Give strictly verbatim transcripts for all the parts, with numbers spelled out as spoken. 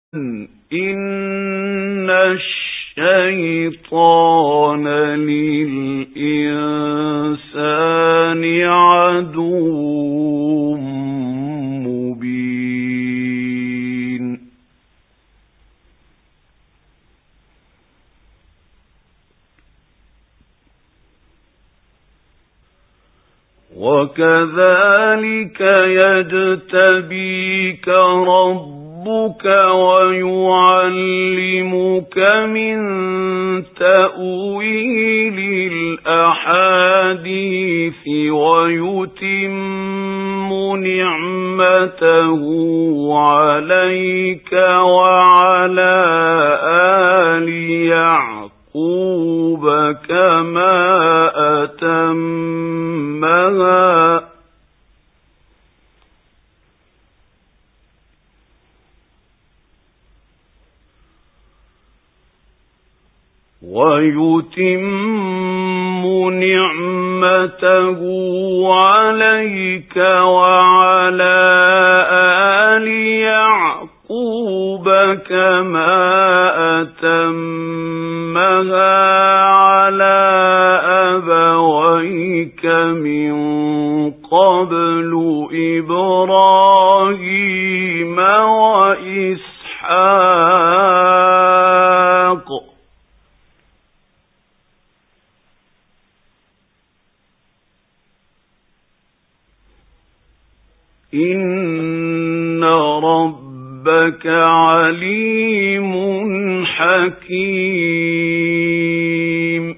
إِنَّ الشَّيْطَانَ لِلْإِنسَانِ عَدُوٌّ مُّبِينٌ. وَكَذَلِكَ يَجْتَبِيكَ رَبُّكَ وَيُعَلِّمُكَ مِن تَأْوِيلِ الْأَحَادِيثِ وَيُتِمُّ نِعْمَتَهُ عَلَيْكَ وَعَلَى آلِ يَعْقُوبَ كَمَا أَتَمَّهَا وَيُتِمُّ نِعْمَتَهُ عَلَيْكَ وَعَلَى آلِ يَعْقُوبَ كَمَا أَتَمَّهَا عَلَى أَبَوَيْكَ مِن قَبْلُ إِبْرَاهِيمَ وَإِسْحَاقَ ۚ إِنَّ رَبَّكَ عَلِيمٌ حَكِيمٌ.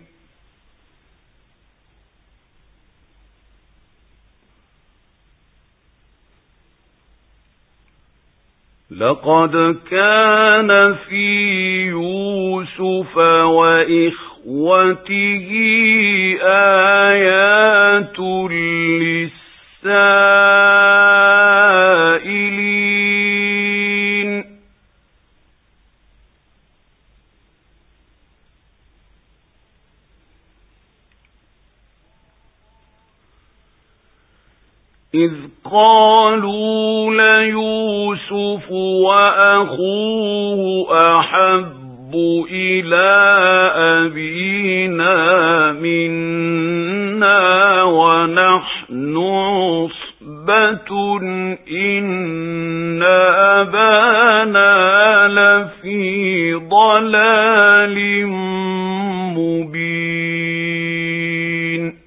لَقَدْ كَانَ فِي يُوسُفَ وَإِخْوَتِهِ آيَاتٌ لِّلسَّائِلِينَ. إِذْ قَالُوا لَيُوسُفُ وَأَخُوهُ أَحَبُّ إِلَىٰ أَبِينَا مِنَّا وَنَحْنُ عُصْبَةٌ إِنَّ أَبَانَا لَفِي ضَلَالٍ مُّبِينٍ.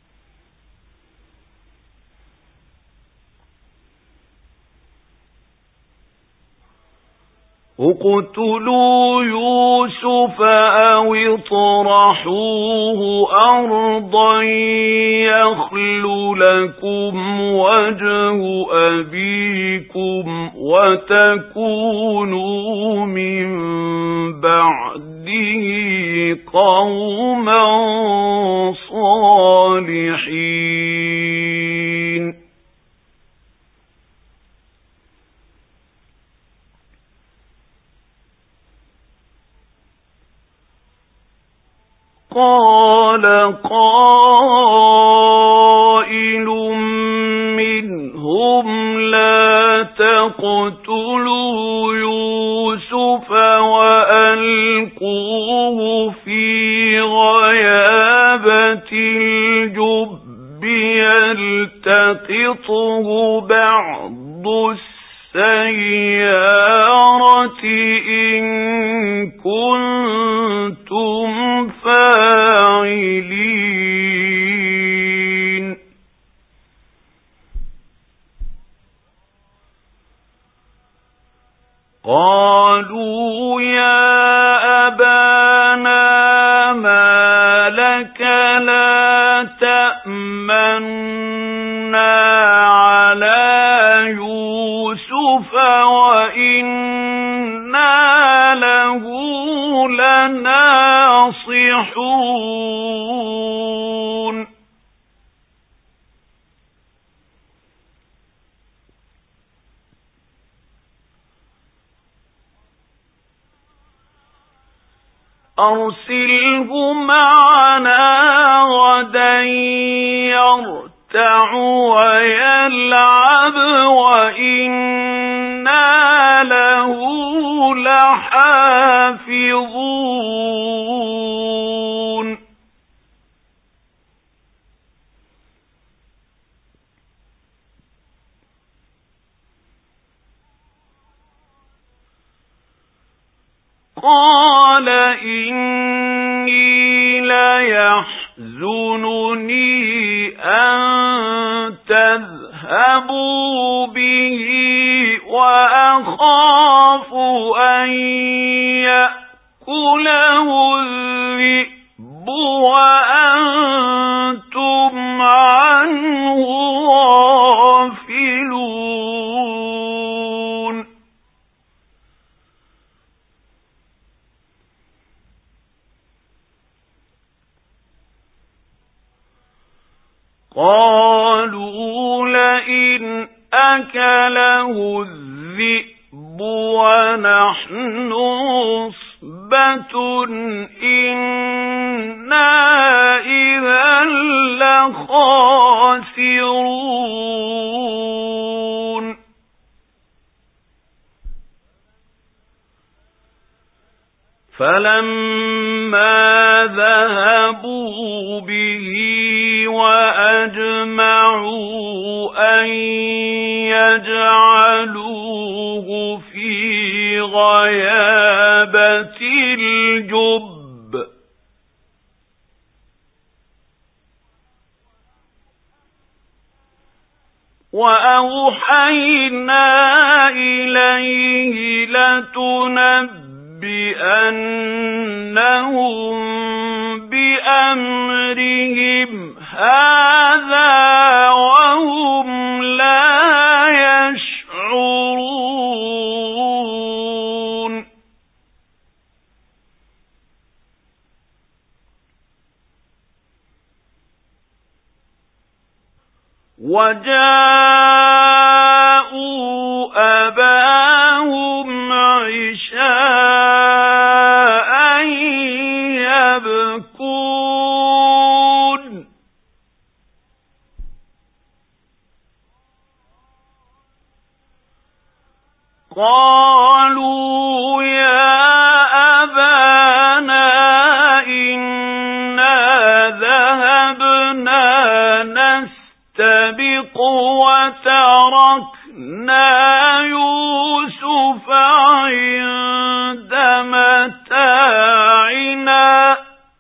اقْتُلُوا يُوسُفَ أَوِ اطْرَحُوهُ أَرْضًا يَخْلُ لَكُمْ وَجْهُ أَبِيكُمْ وَتَكُونُوا مِن بَعْدِهِ قَوْمًا صَالِحِينَ. قَالَ قَائِلٌ مِّنْهُمْ لَا تَقْتُلُوا يُوسُفَ وَأَلْقُوهُ فِي غَيَابَتِ الْجُبِّ يَلْتَقِطْهُ بَعْضُ السَّيَّارَةِ إِن كُنتُمْ فَاعِلِينَ. قَالُوا يَا أَبَانَا مَا لَكَ لَا تَأْمَنَّا عَلَىٰ يُوسُفَ وَإِنَّا لَهُ لَنَاصِحُونَ. أَرْسِلْهُ مَعَنَا غَدًا يَرْتَعْ وَيَلْعَبْ وَإِنَّا له لحافظون قال إني ليحزنني أن تذهبوا به وأخاف أن يأكله الذئب وأنتم عنه غافلون قالوا لئن أكله الذئب ونحن عصبة إنا إذا لخاسرون فلما ذهبوا به وأجمعوا أن يجعلوه في غيابة الجب وأوحينا إليه لتنبئ بأنهم بأمرهم هذا وهم لا يشعرون وجاءوا أباهم عشاء يبكون قالوا يا أبانا إنا ذهبنا نستبق وتركنا يوسف عند متاعنا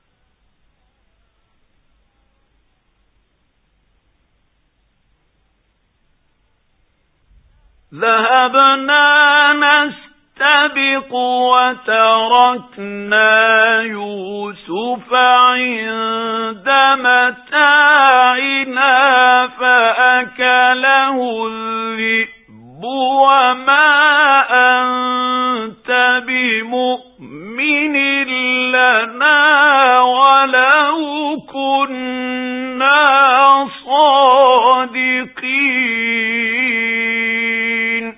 ذهبنا نستبق وتركنا يوسف عند متاعنا فأكله الذئب وما أنت بمؤمن لنا ولو كنا صادقين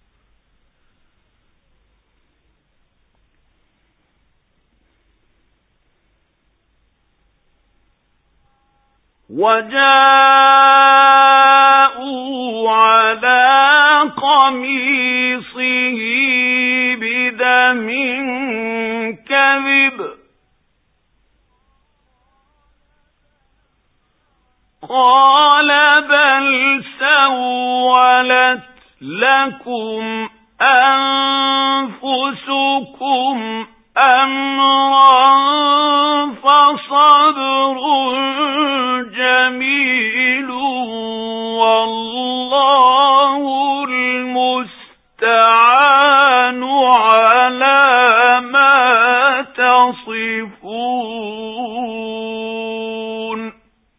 وجاءوا على قميصه بدم كذب قال بل سولت لكم أنفسكم أمرا فصبر جميل والله المستعان على ما تصفون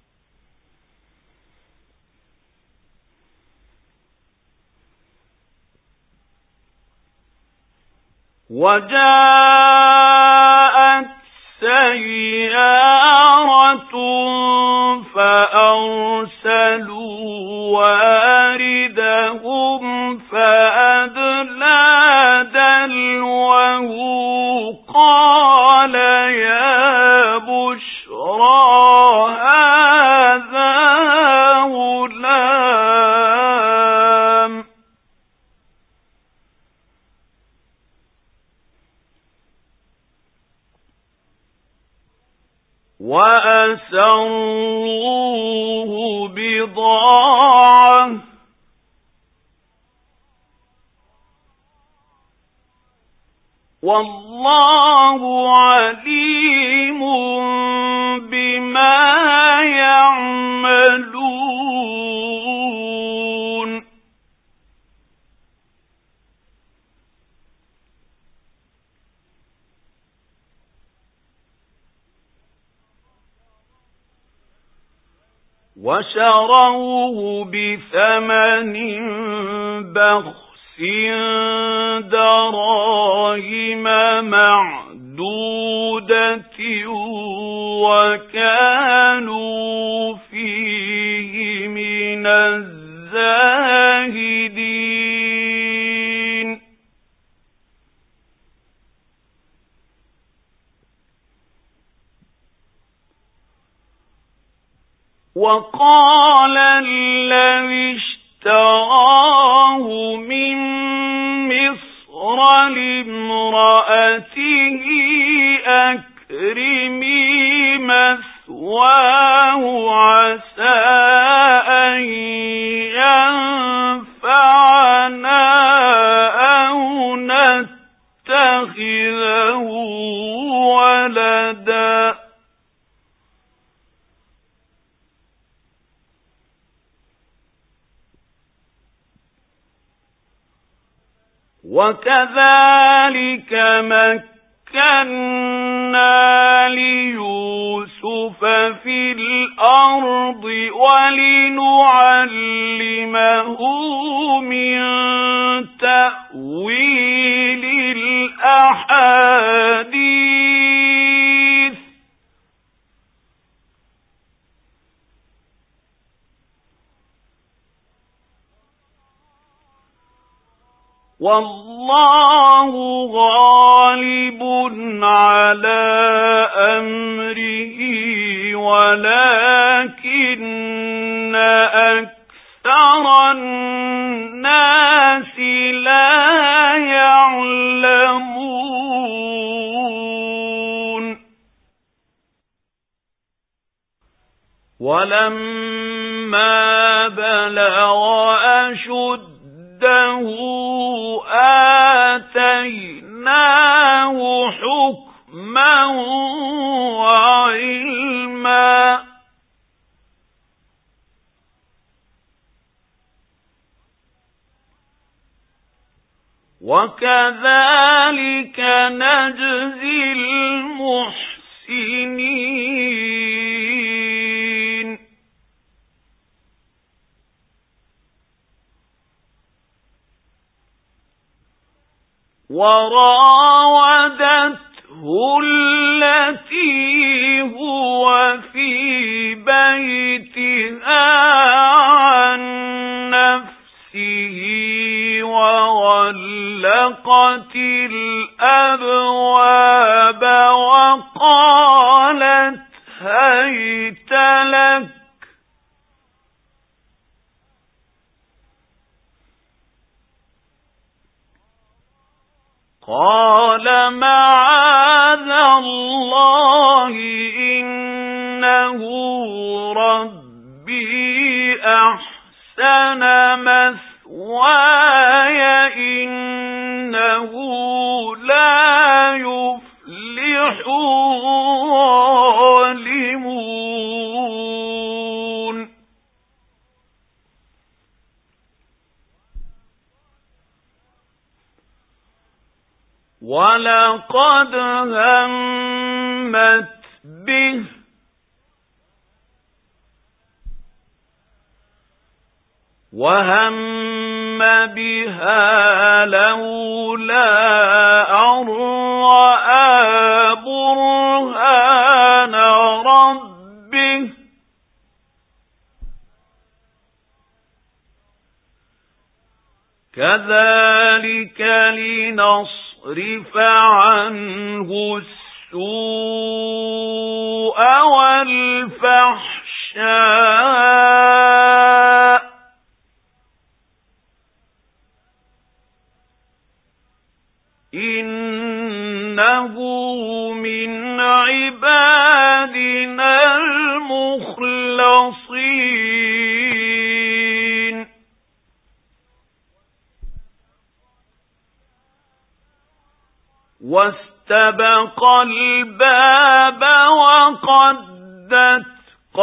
وجاءت سيارة فأرسلوا واردهم فأدلى دلوه قال يا بشرى هذا غلام وَأَسَرُّوهُ بِضَاعَةً وَاللَّهُ عَلِيمٌ بِمَا يَعْمَلُونَ وَشَرَوْهُ بِثَمَنٍ بَخْسٍ دَرَاهِمَ مَعْدُودَةٍ وَكَانُوا فِيهِ مِنَ الزَّاهِدِينَ وَقَالَ الَّذِي اشْتَرَاهُ مِن مِّصْرَ لِامْرَأَتِهِ أَكْرِمِي مَثْوَاهُ عَسَىٰ أَن يَنفَعَنَا أَوْ نَتَّخِذَهُ وَلَدًا وَكَذَلِكَ مَكَّنَّا لِيُوسُفَ فِي الْأَرْضِ وَلِنُعَلِّمَهُ مِن تَأْوِيلِ الْأَحَادِيثِ وَاللَّهُ غَالِبٌ عَلَى أَمْرِهِ وَلَكِنَّ أَكْثَرَ النَّاسِ لَا يَعْلَمُونَ وَلَمَّا بَلَغَ أَشُدَّهُ آتَيْنَاهُ حُكْمًا وَعِلْمًا وَكَذَلِكَ نَجْزِي الْمُحْسِنِينَ وَرَاوَدَتْهُ الَّتِي هُوَ فِي بَيْتِهَا عَن نَّفْسِهِ وَغَلَّقَتِ الْأَبْوَابَ وَقَالَتْ هَيْتَ لَكَ قَالَ مَعَاذَ اللَّهِ إِنَّهُ رَبِّي أَحْسَنَ مَثْوَايَ إِنَّهُ لَا يُفْلِحُ الظَّالِمُونَ وَلَقَدْ هَمَّتْ بِهِ وَهَمَّ بِهَا لَوْلَا أَن رَّأَىٰ بُرْهَانَ رَبِّهِ كَذَلِكَ لِنَصْرِفَ عَنْهُ السُّوءَ وَالْفَحْشَاءَ إِنَّهُ مِنْ عِبَادِنَا واستبق الباب وقدت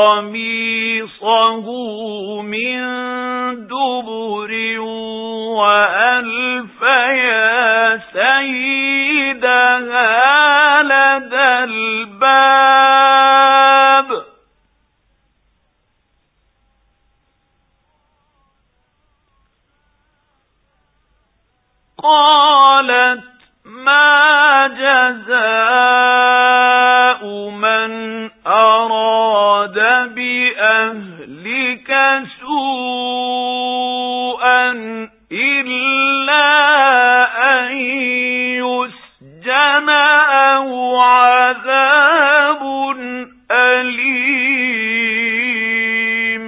قميصه من دبر وألف يا سيدها لدى الباب قالت ما جزاء من أراد بأهلك سوءا إلا أن يسجن أو عذاب أليم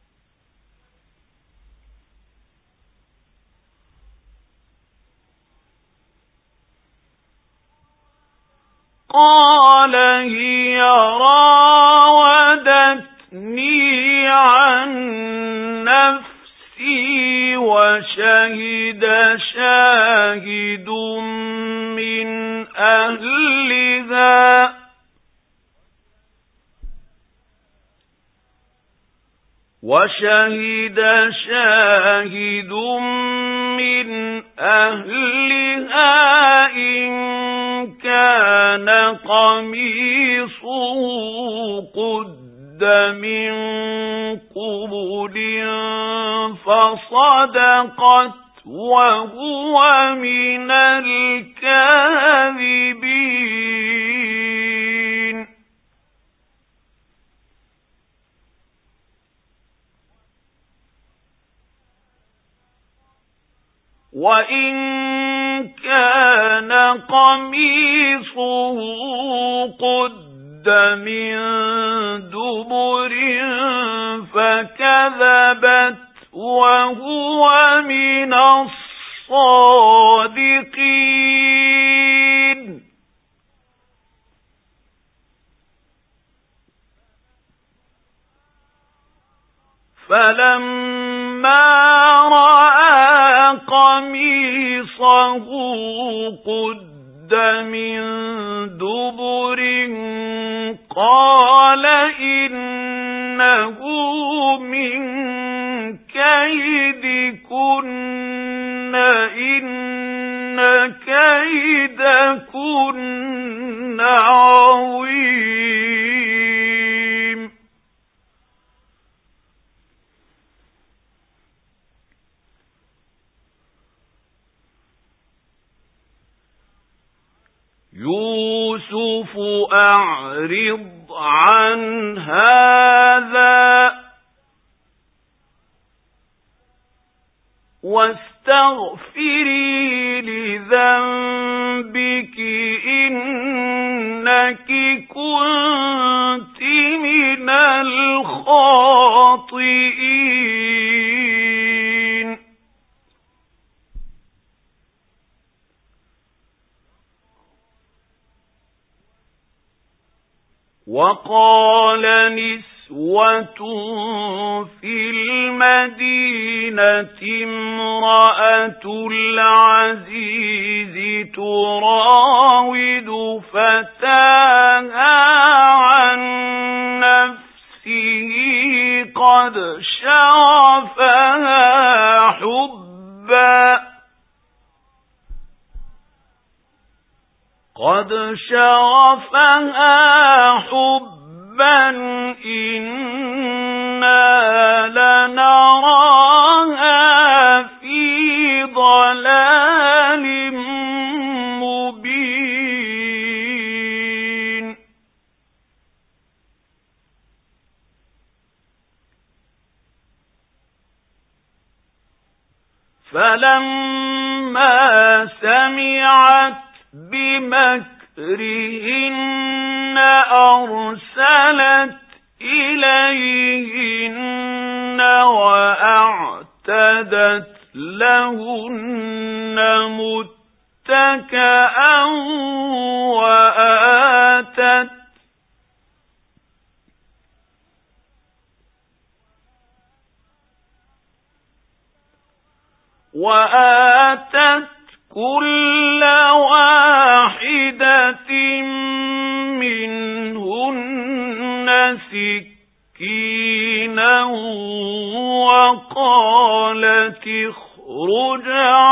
قال هي راودتني عن نفسي وشهد شاهد من أهلها وشهد شاهد من أهلها إن كان قميصه قد من قبل فصدقت وهو من الكاذبين وإن كان قميصه قد من دبر فكذبت وهو من الصادقين فلما رأى قميصه قد من دبر قال إنه من كيدكن إن كيدكن عظيم يوسف أعرض عن هذا واستغفري لذنبك إنك كنت من الخاطئين وقال نسوة في المدينة امرأة العزيز تراود فتاها عن نفسه قد شغفها حبا قد شغفها حبا إنا لنراها في ضلال مبين فلما سمعت بمكرهن أرسلت إليهن وأعتدت لهن متكئا وآتت وآتت كل واحدة وقالت اخرج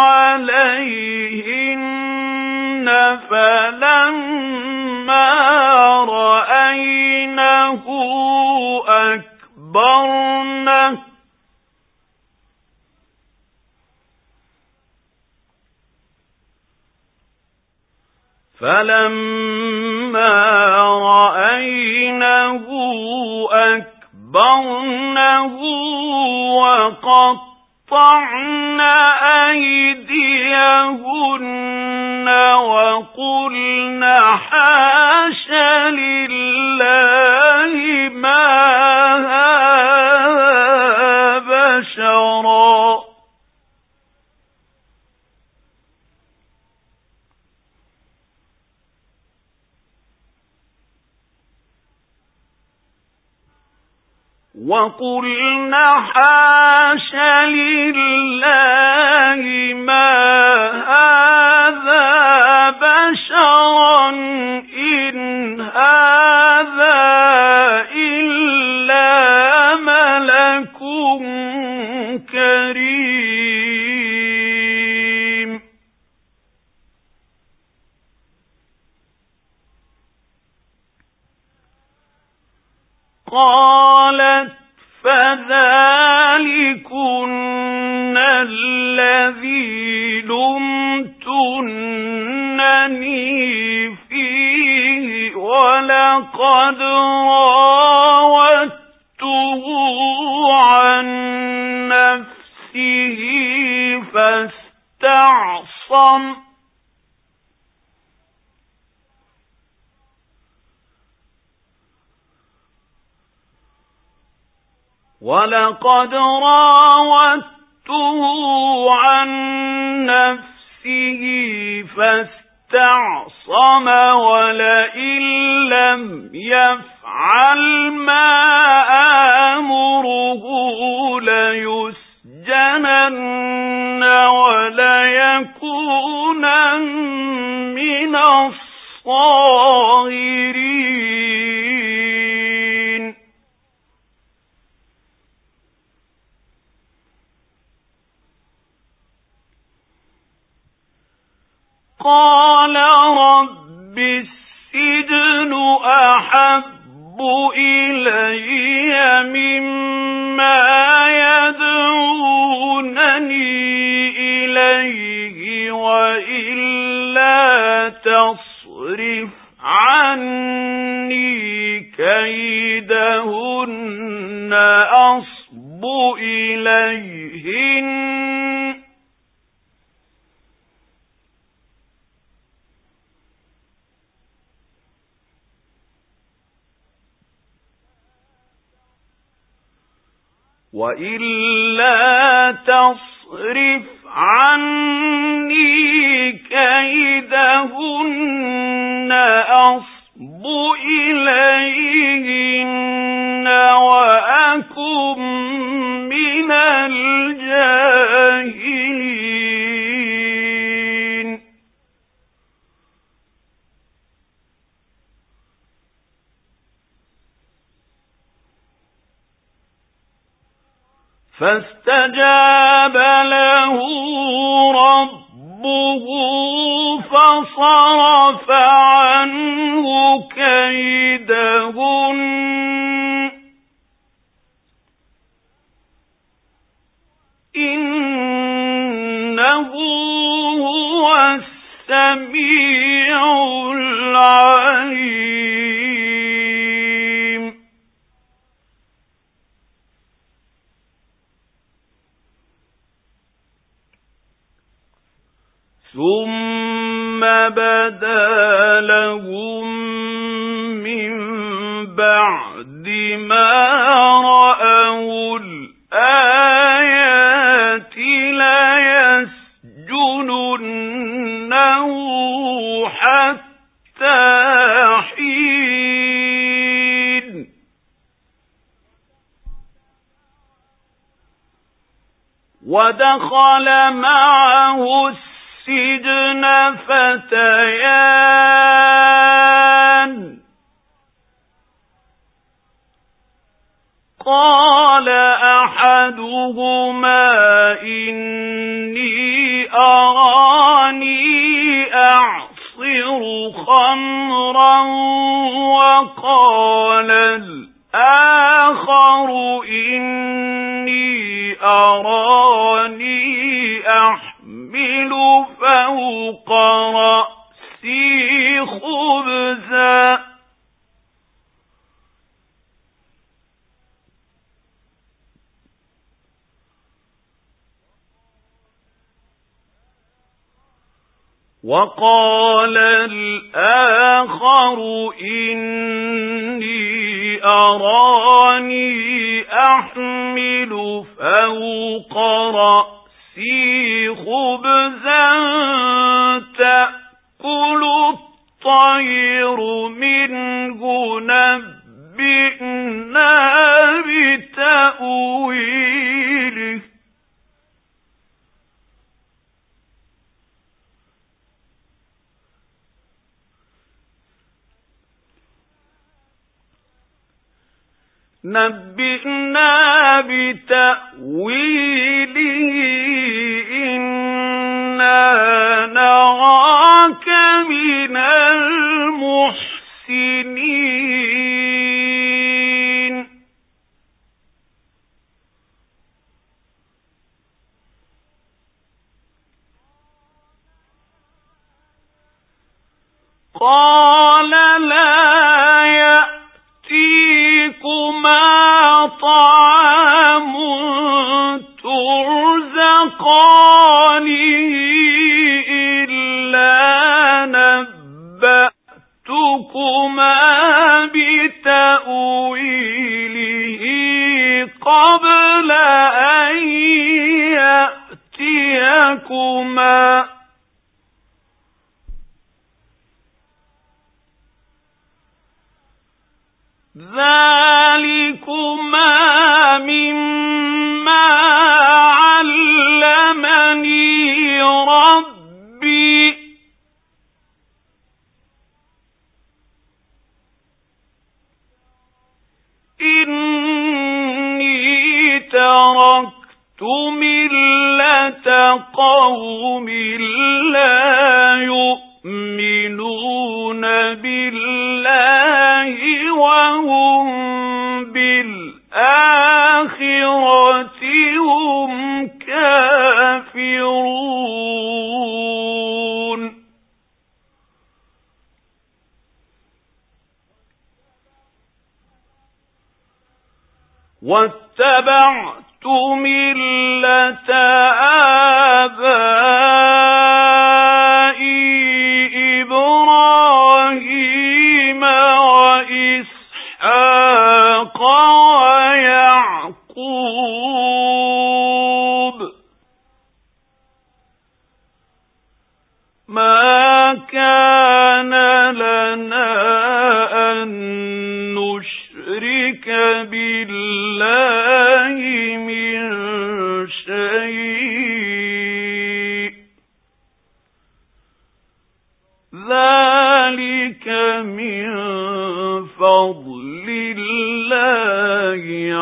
عليهن فلما رأينه أكبرنه فلما رأينه أكبرنه وقطعن أيديهن وقلن حاش لله ما هذا بشرا وَقُلْنَ حَاشَ لِلَّهِ مَا هَذَا بَشَرًا إِنْ هَذَا إِلَّا مَلَكٌ كَرِيمٌ قالت فذلكن الذي لمتنني فيه ولقد راودته عن نفسه فاستعصم ولقد راودته عن نفسه فاستعصم ولئن لم يفعل ما آمره ليسجنن وليكونن من الصاغرين قال رب السجن أحب إلي مما يدعونني إليه وإلا تصرف عني كيدهن أصب إليهن وإلا تصرف عني كيدهن أصب إليهن وأكن من الجاهلين فاستجاب له ربه فصرف عنه كيدهن إنه هو السميع العليم ثم بدا لهم من بعد ما رأوا الآيات ليسجننه حتى حين ودخل معه السجن فتيان قال أحدهما خمرا وقال الآخر إني أراني أحمل فوق رأسي خبزا وقال الآخر إني أراني أحمل فوق رأسي خبزا تأكل الطير منه نبئنا بتأويله نبئنا بتأويله إنا نراك من المحسنين قال لا يأتيكما طعام ترزقانه إلا نبأتكما بتأويله قبل أن يأتيكما ذلكما مما علمني ربي إني تركت ملة قوم لا يؤمنون بالله وهم بالآخرة هم كافرون واتبعت ملة آبائي إبراهيم وإسحاق ويعقوب ما كان لنا أن نشرك بالله من شيء ذلك من فضل الله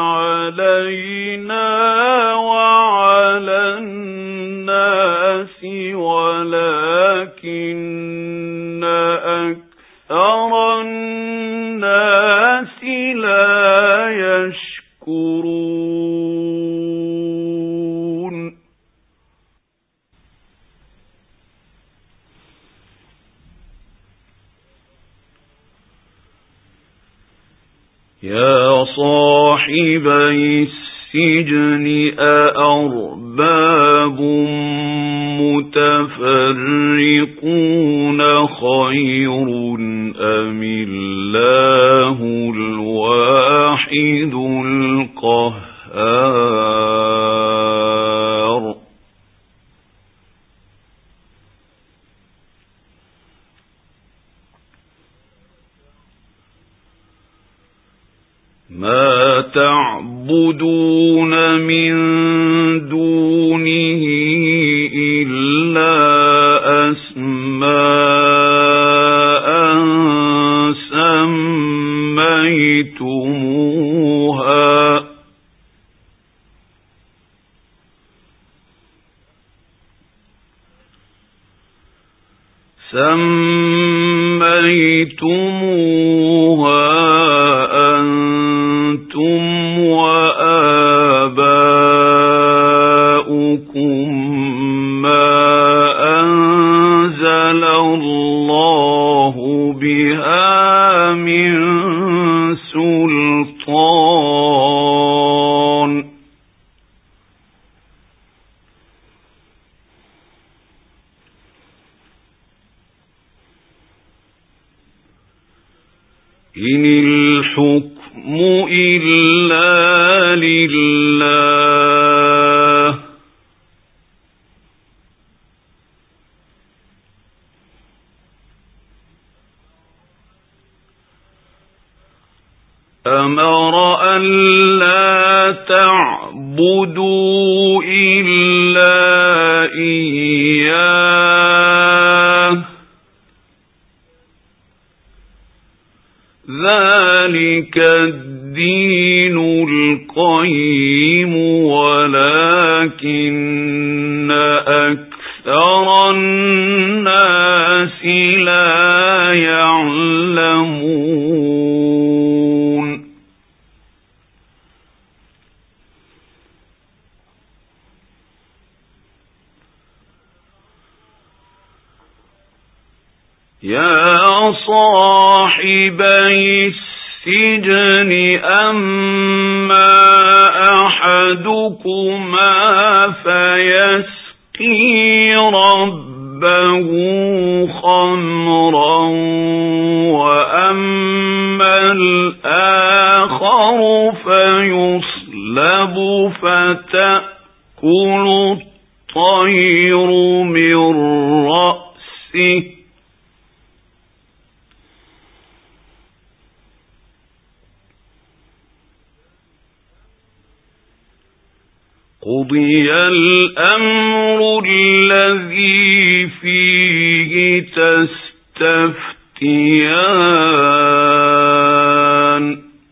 علينا وعلى الناس ولكن أكثر الناس لا يشكرون يا صاحبي السجن أأرباب متفرقون خير أم الله الواحد القهار ما تعبدون من دونه إلا أسماء سميتموها سميتموها بنيتموها أنتم وآباؤكم ما أنزل الله بها من سلطان إن الحكم إلا لله أمر أن لا تعبدوا إلا إياه ذلك الدين القيم ولكن أكثر الناس لا يعلمون يا صاحبي السجن أما أحدكما فيسقي ربه خمرا وأما الآخر فيصلب فتأكل الطير من رأسه قضي الأمر الذي فيه تستفتيان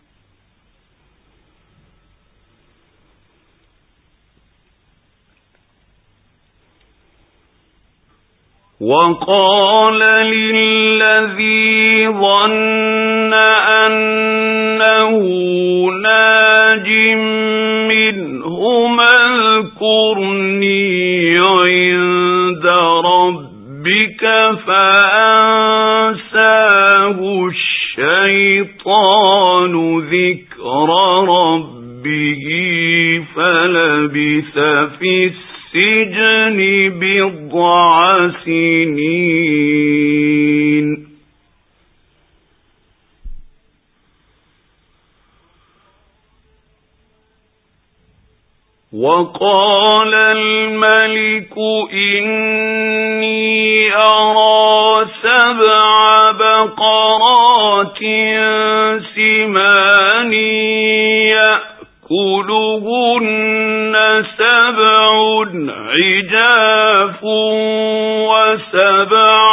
وقال للذي ظن أنه ناج منهما اذكرني عند ربك فأنساه الشيطان ذكر ربه فلبث في السجن بضع سنين وقال الملك إني أرى سبع بقرات سمان يأكلهن سبع عجاف وسبع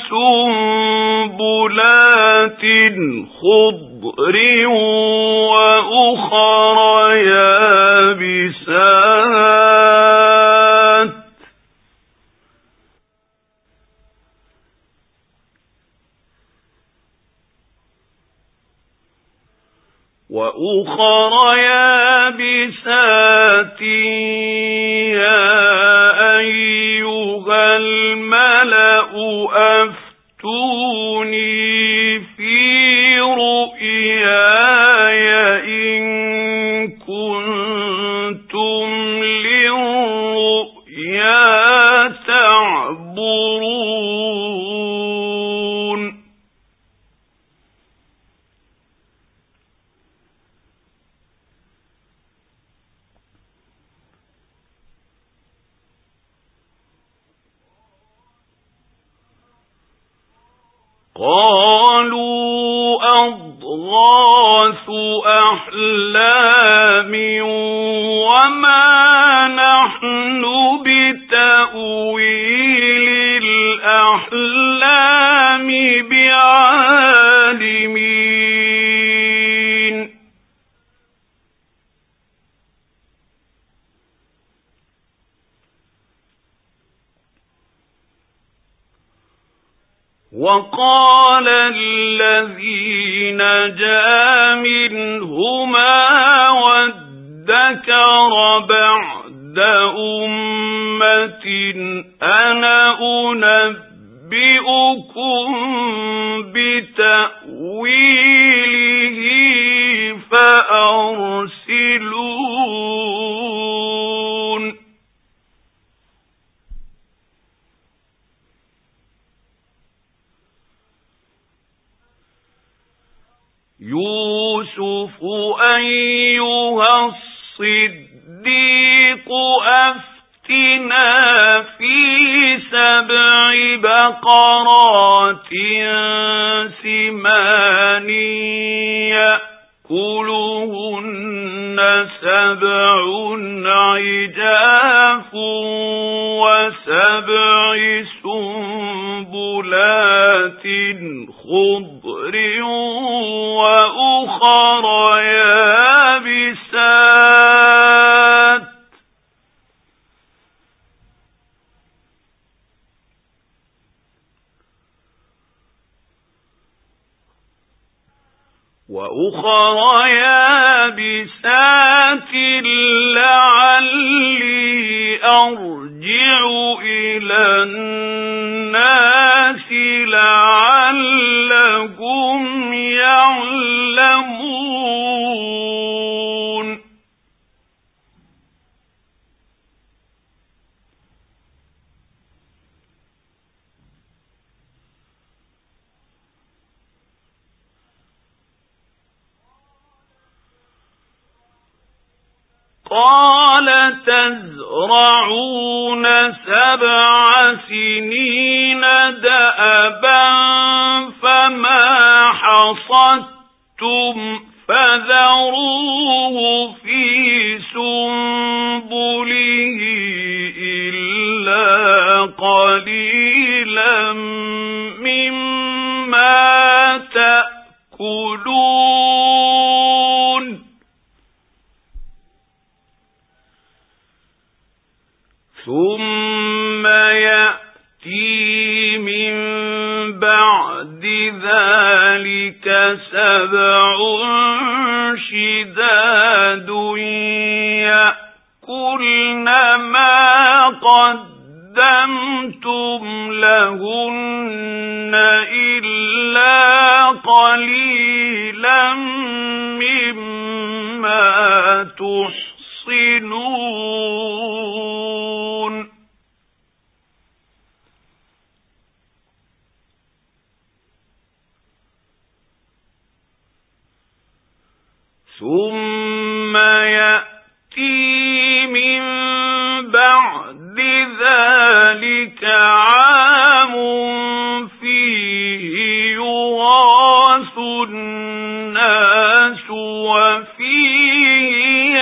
سنبلات خضر وأخر يابسات وأخر يابسات يا أيها الملأ أفتوني في رؤياي إن كنتم للرؤيا تعبرون قالوا أضغاث أحلام وما نحن بتأويل الأحلام بعالمين وقال الذي نجا منهما وادكر بعد أمة أنا أنبئكم بتأويله فأرسلون يوسف أيها الصديق أفتنا في سبع بقرات سمان يأكلهن سبع عجاف وسبع سنبلات خضر وأخر يابسات وأخر يابسات لعلي أرجع إلى الناس لعلهم يعلمون قال تزرعون سبع سنين دأبا فما حصدتم فذروه في سنبله إلا قليلا مما تأكلون ثم يأتي من بعد ذلك سبع شداد يأكلن ما قدمتم لهن إلا قليلا مما تحصنون ثم يأتي من بعد ذلك عام فيه يغاث الناس وفيه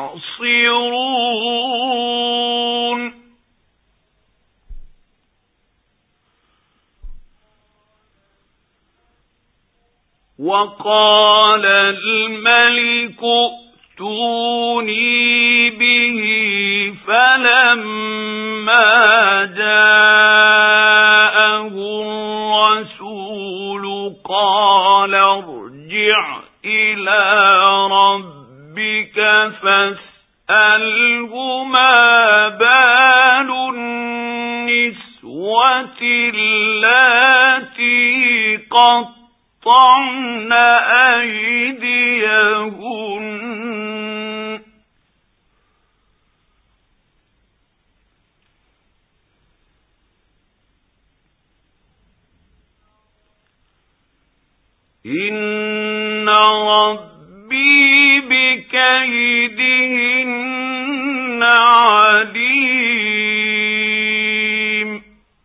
يعصرون وقال الملك ائتوني به فلما جاءه الرسول قال ارجع إلى ربك فاسأله ما بال النسوة اللاتي قط قطعن أيديهن إن ربي بكيدهن عليم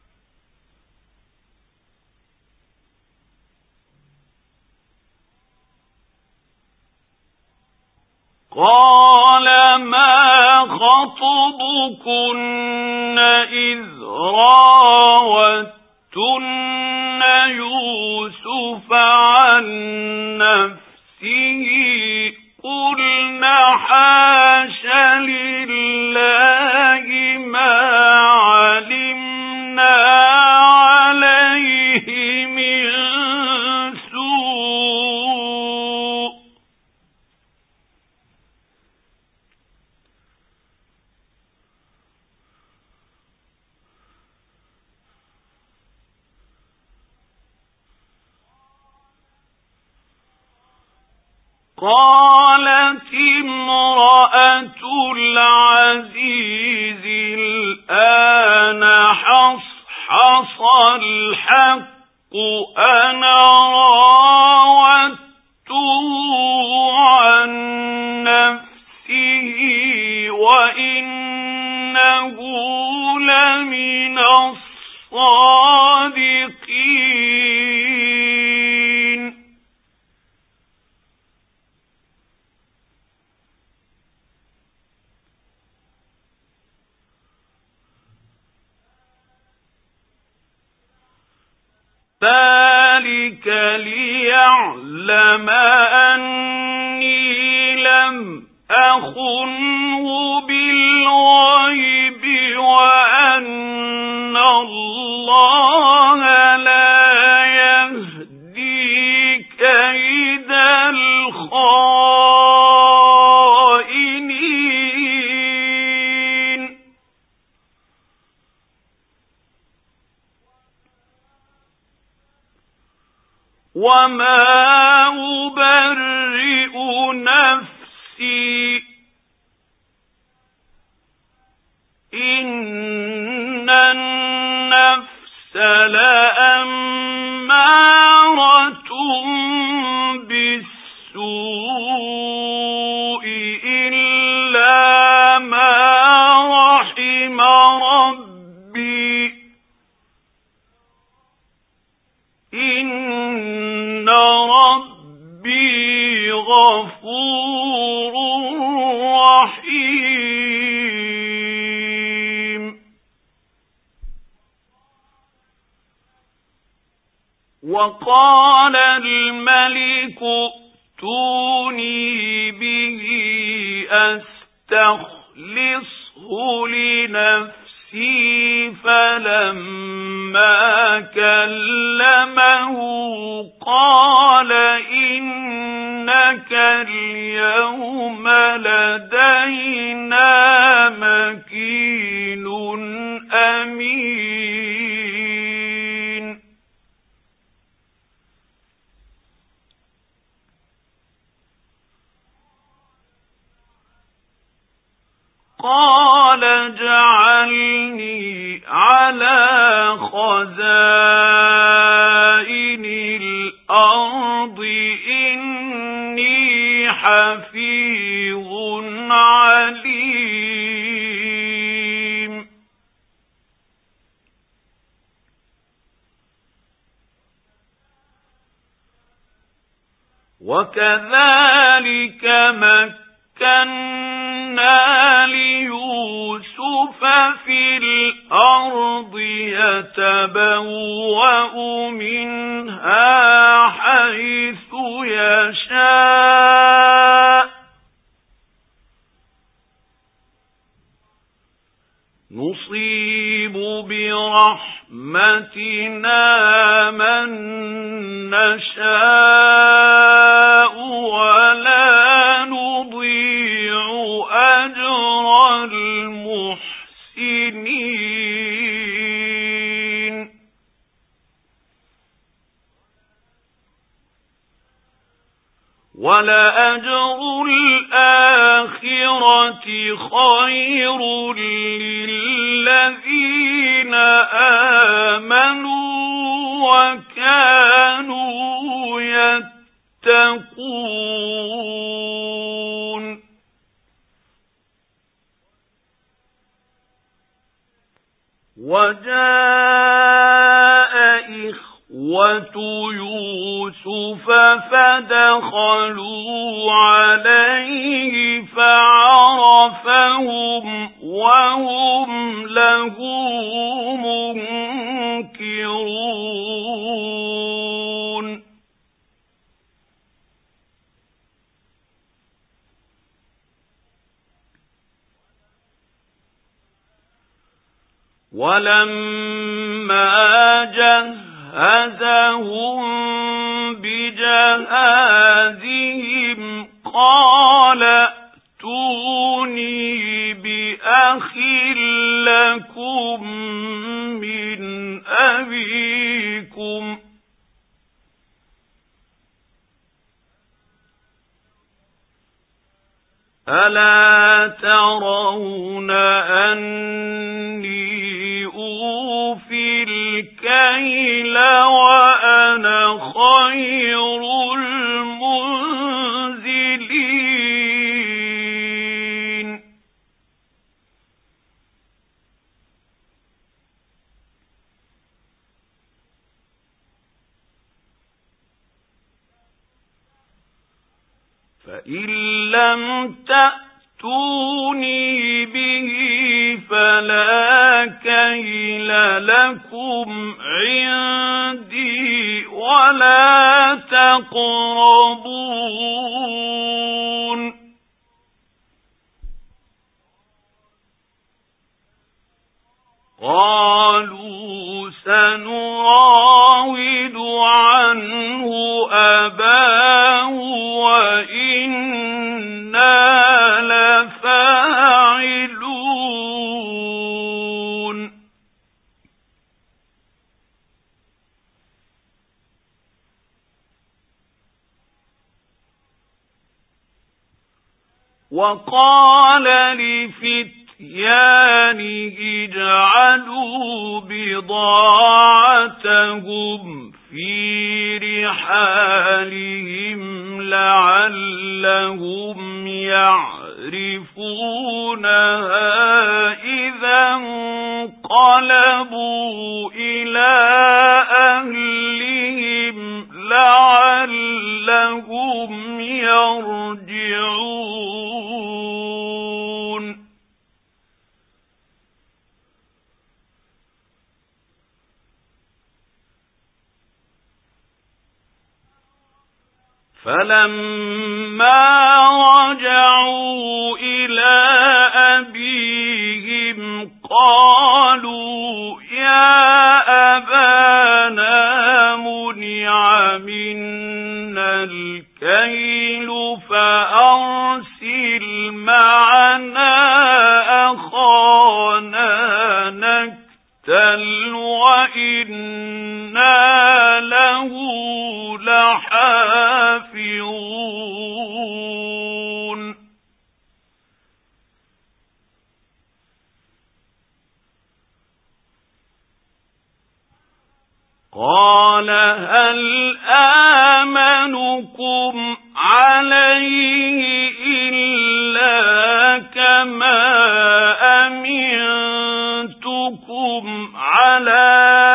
قال ما خطبكن إذ راوتن يوسف عن نفسه قلنا حاش لله ما علمنا عليه قالت امرأة العزيز الآن حصحص الحق أنا راودته عن نفسه وإنه لمن الصادقين. ذلك ليعلم أني لم أخنه بالغيب وأن الله لا يهدي كيد الخائنين. وما أبرئ نفسي إن النفس لأمارة بالسوء إلا ما رحم ربي إن ربي غفور رحيم. وقال الملك ائتوني به أستخلصه لنفسي فلما كلمه قال إنك اليوم لدينا مكين أمين. قال اجعلني على خزائن الأرض إني حفيظ عليم. وكذلك مكنا ليوسف في الأرض يتبوأ منها حيث يشاء نصيب برحمتنا من نشاء ولا نضيع أجر المحسنين. ولأجر الآخرة خير للذين آمنوا وكانوا يتقون. وجاء إخوة يوسف فدخلوا عليه فعرفهم وهم له منكرون. ولما جهزهم بجهازهم قال ائتوني بأخ لكم من أبيكم ألا ترون أني أوفي الكيل وأنا خير المنزلين فإن لم تأتوني به فلا كيل لكم عندي ولا تقربون قالوا سنراود عنه أباه وإنا لفاعلون وقال لفتيانه اجعلوا بضاعتهم في رحالهم لعلهم يعرفونها إذا انقلبوا إلى أهلهم لعلهم يرجعون فلما رجعوا إلى أبيهم قالوا يا أبانا منع منا الكيل فأرسل معنا أخانا نكتل وإنا له لحافظون قال هل آمنكم عليه إلا كما أمنتكم على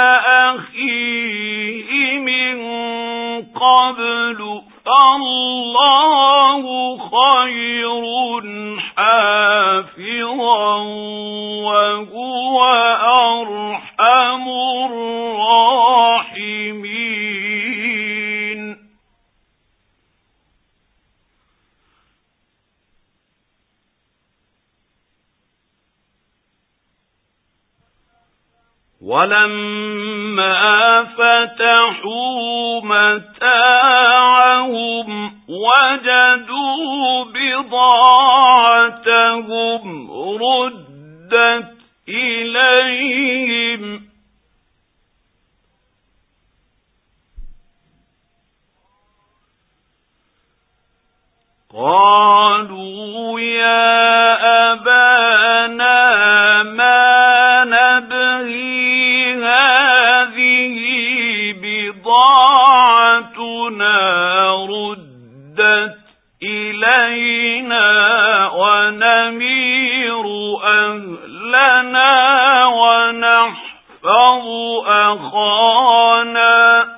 أخيه من قبل فالله خير حافظا وهو أرحم الراحمين ولما فتحوا متاعهم وجدوا بضاعتهم ردت إليهم قالوا يا أبانا ما نبغي هذه بضاعتنا ردت إلينا ونمير أهلنا ونحفظ أخانا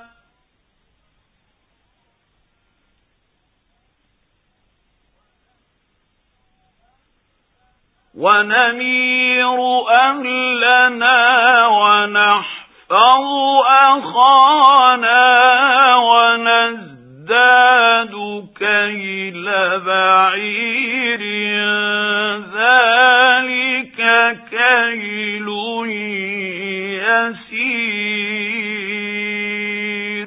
ونمير أهلنا ونحفظ أخانا ونزداد كيل بعير ذلك كيل يسير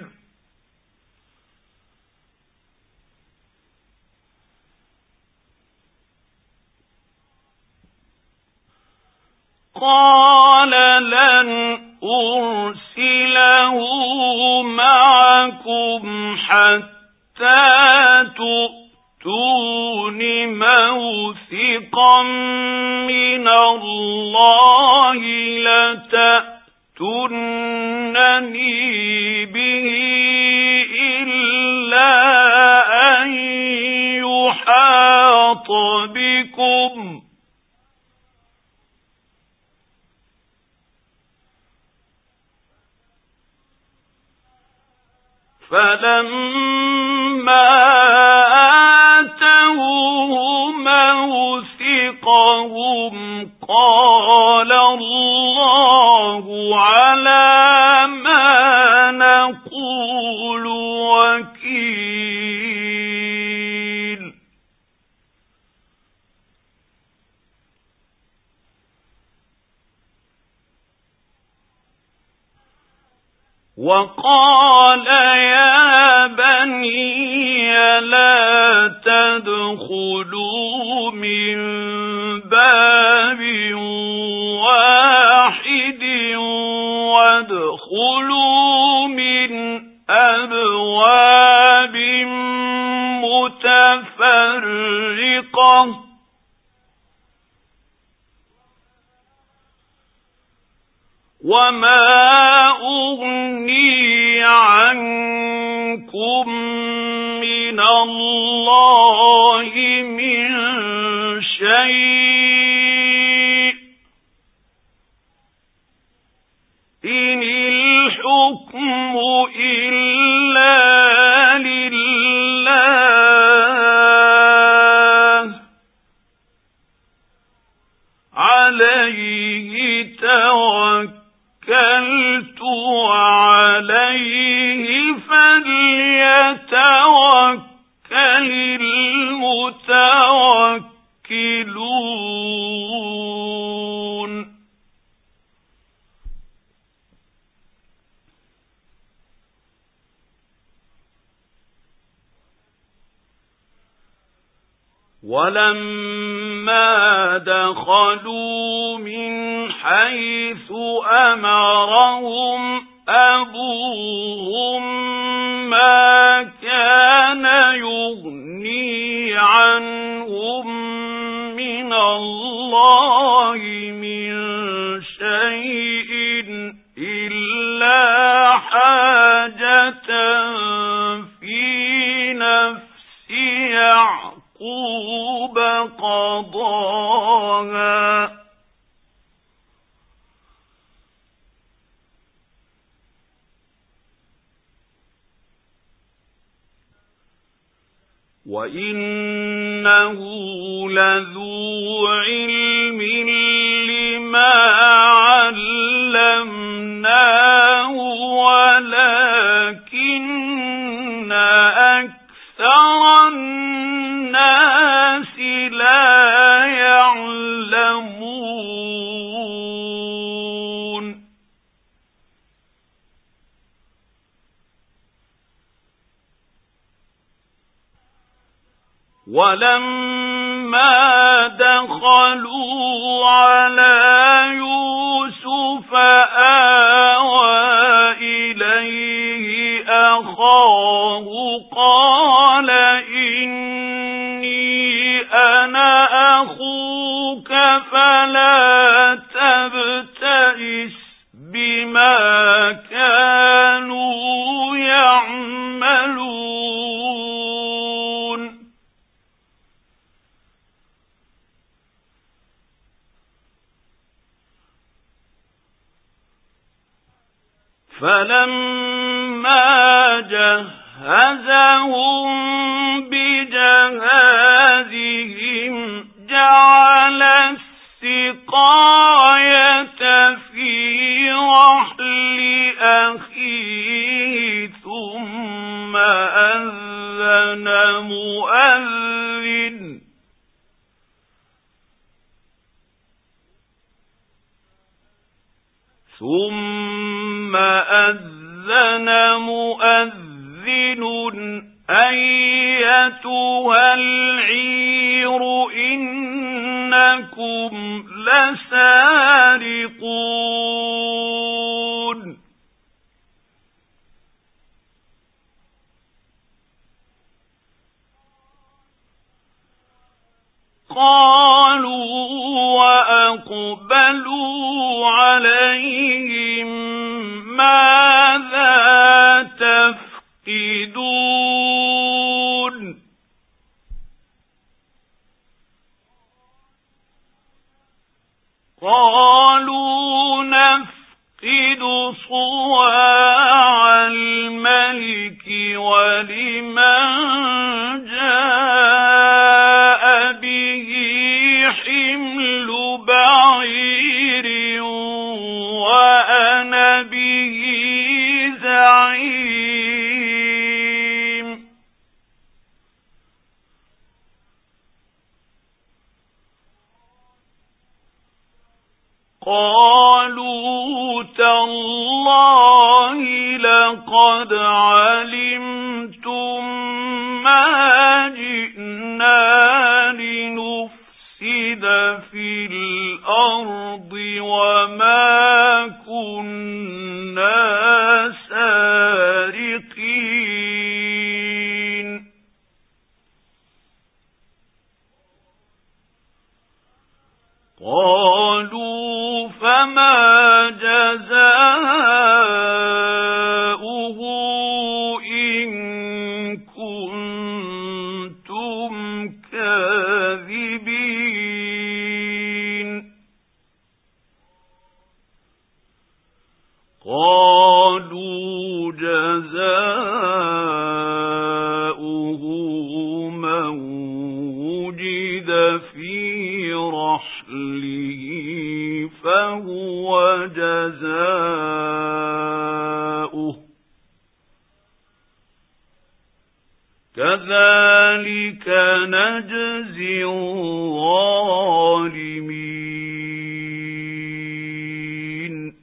قال لن أرسله معكم حتى تؤتون موثقا من الله لتأتونني به إلا أن يحاط بكم فلما آتوه موثقهم قال الله على ما نقول وكيل. وقال يا بني لا تدخلوا من باب واحد وادخلوا من أبواب متفرقة وما أغني عنكم من الله من شيء إن الحكم إلا لله عليه توكلت وعليه فليتوكل المتوكلون. ولما دخلوا من حيث أمرهم أبوهم ما كان يغني عنهم من الله من شيء إلا حاجة في نفس يعقوب قضاها وإنه لذو علم لما علمناه ولكن أكثر الناس لا يعلمون. ولما دخلوا على يوسف آوى إليه أخاه قال إني أنا أخوك فلا تبتئس بما كانوا يعملون. فلما جهزهم بجهازهم جعل السقاية في رحل أخيه ثم أذن مؤذن ثم أذن مؤذن أيتها العير إنكم لسارقون. قالوا وأقبلوا عليهم ماذا تفقدون قالوا نفقد صواع الملك ولمن جاء به حمل بعير وأنا به زعيم قالوا تالله لقد علمتم ما جئنا لنفسد في الأرض وما كنا سارقين قالوا فما جزاؤه إن كنتم كاذبين قالوا جزاؤه من وجد في رحله فهو جزاؤه كذلك نجزي الظالمين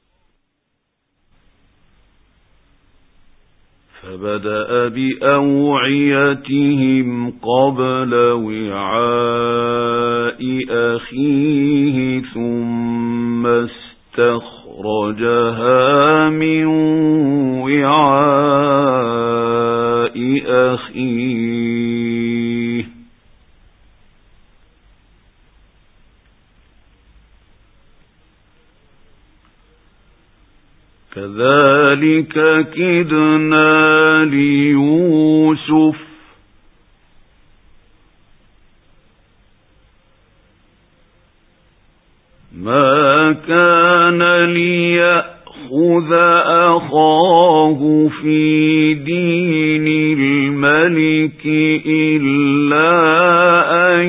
فبدأ بأوعيتهم قبل وعاء أخيه ثم استخرجها من وعاء أخيه كذلك كدنا ليوسف ما كان ليأخذ أخاه في دين الملك إلا أن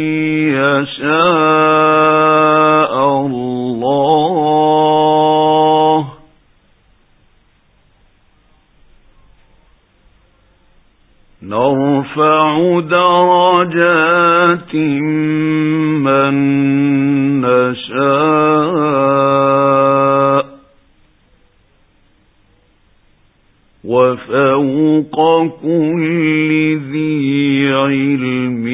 يشاء الله نرفع درجات من نشاء وفوق كل ذي علم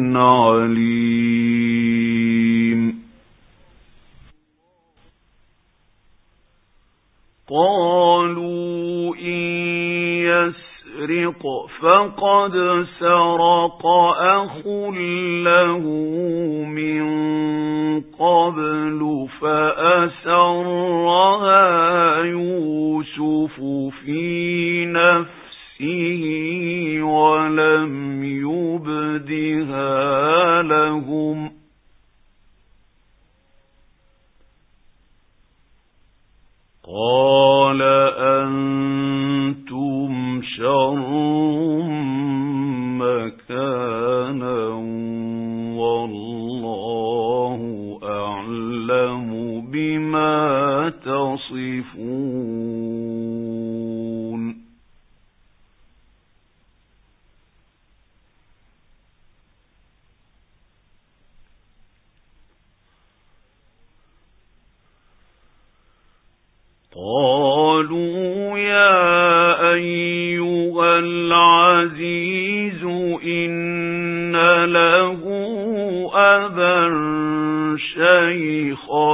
عليم قالوا إن يسرق فقد سرق أخ له من قبل فأسرها يوسف في نفسه ولم يبدها لهم قال أنتم شر مكانا والله أعلم بما تصفون قالوا يا أيها العزيز إن له أبا شيخا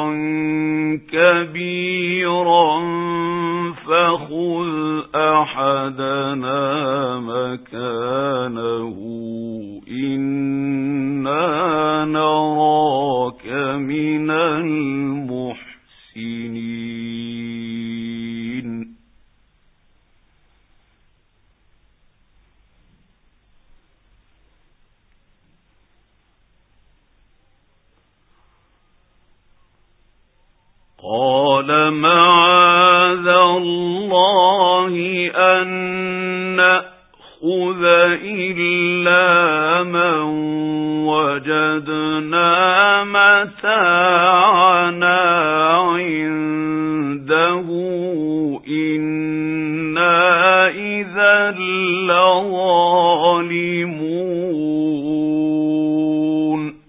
كبيرا فخذ أحدنا مكانه إنا نراك من المحسنين قال معاذ الله أن نأخذ إلا من وجدنا متاعنا عنده إنا إذا لظالمون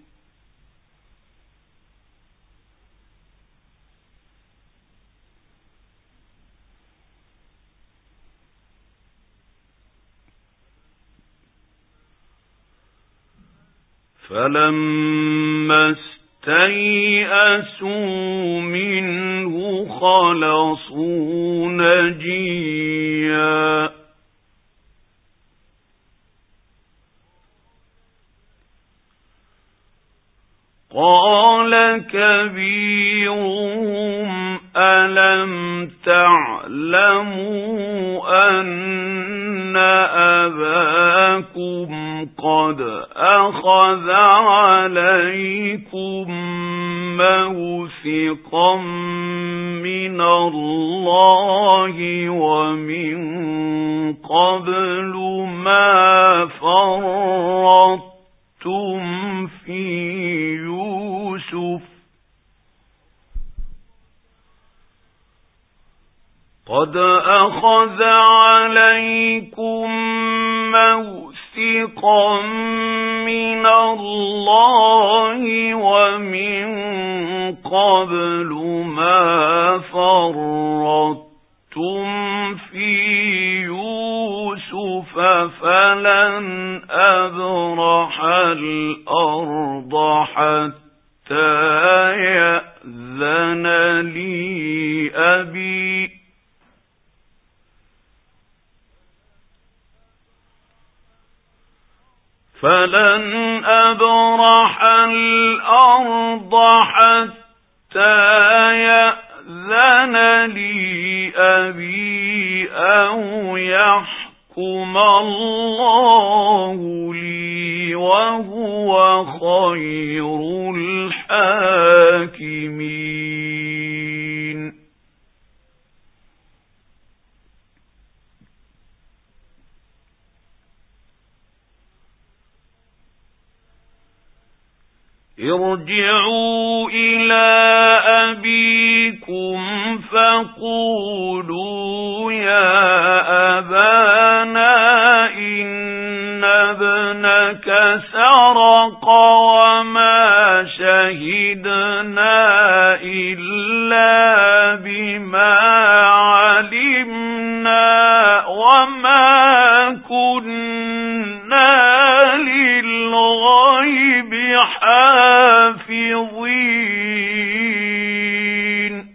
فلما استيئسوا منه خلصوا نجيا قال كبيرهم ألم تعلموا أن أباكم قد أخذ عليكم موثقا من الله ومن قبل ما فرطتم في يوسف قد أخذ عليكم موثقا من الله ومن قبل ما فرطتم في يوسف فلن أبرح الأرض حتى يأذن لي أبي فلن أبرح الأرض حتى يأذن لي أبي أو يحكم الله لي وهو خير الحاكمين ارجعوا إلى أبيكم فقولوا يا أبانا إن ابنك سرق وما شهدنا إلا بما علمنا وما كنا للغيب حافظين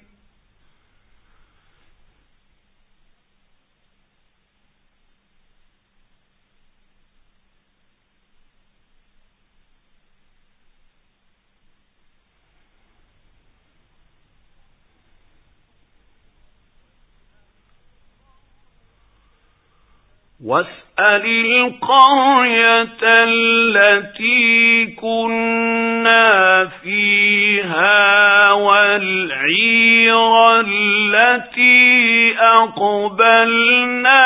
واسأل القرية التي كنا فيها والعير التي أقبلنا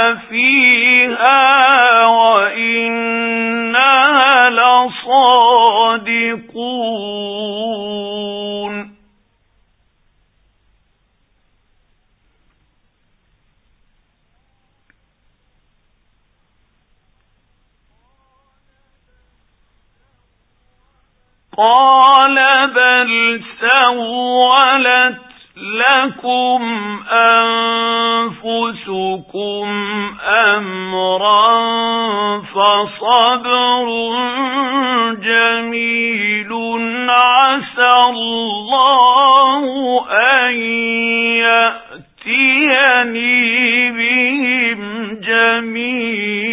فيها وإنا لصادقون قال بل سولت لكم أنفسكم أمرا فصبر جميل عسى الله أن يأتيني بهم جميعا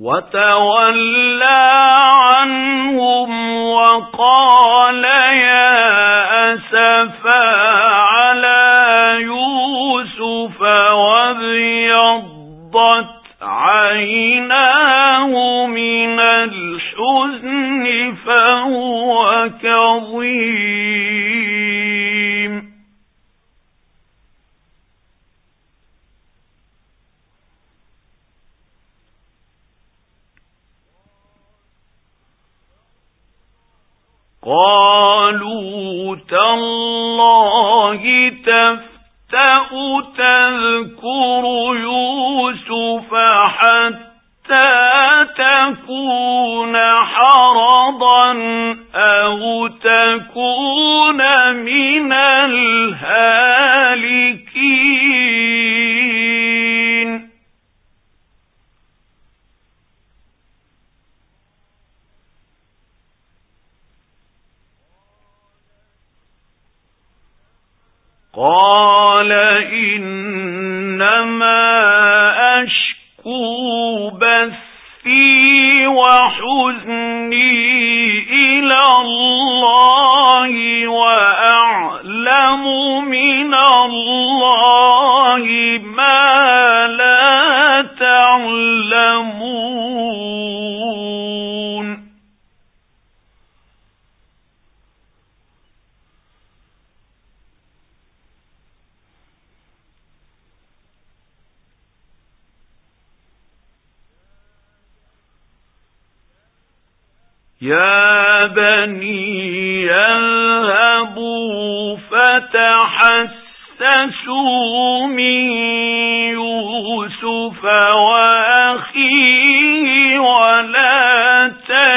وتولى عنهم وقال يا أسفا على يوسف وابيضت عيناه من الحزن فهو كظيم. قالوا تالله تفتأ تذكر يوسف حتى تكون حرضا أو تكون من الهالكين. قال إنما أشكو بثي وحزني إلى الله وأعلم من الله ما لا تعلمون. يا بني اذهبوا فتحسسوا من يوسف وأخيه ولا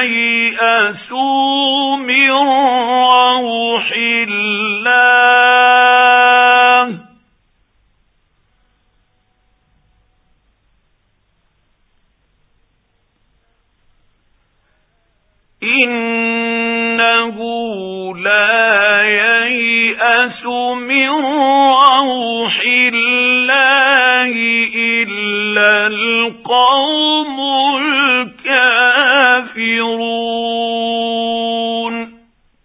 تيأسوا من روح الله إنه لا ييأس من روح الله إلا القوم الكافرون.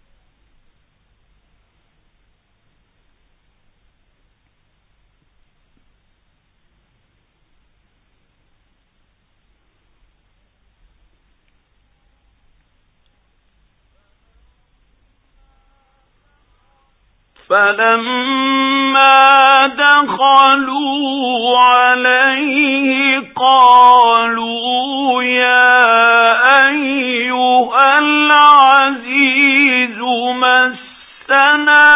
فلما دخلوا عليه قالوا يا أيها العزيز مسنا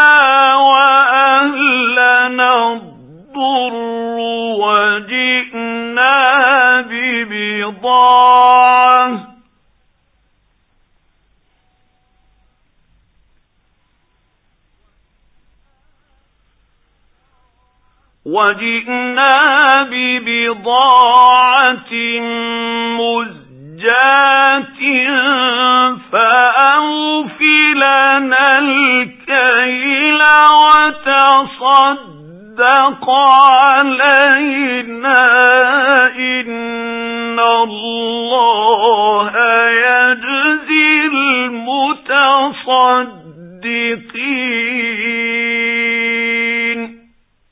وأهلنا الضر وجئنا ببضاعة وجئنا ببضاعة مزجاة فأوف لنا الكيل وتصدق علينا إن الله يجزي المتصدقين.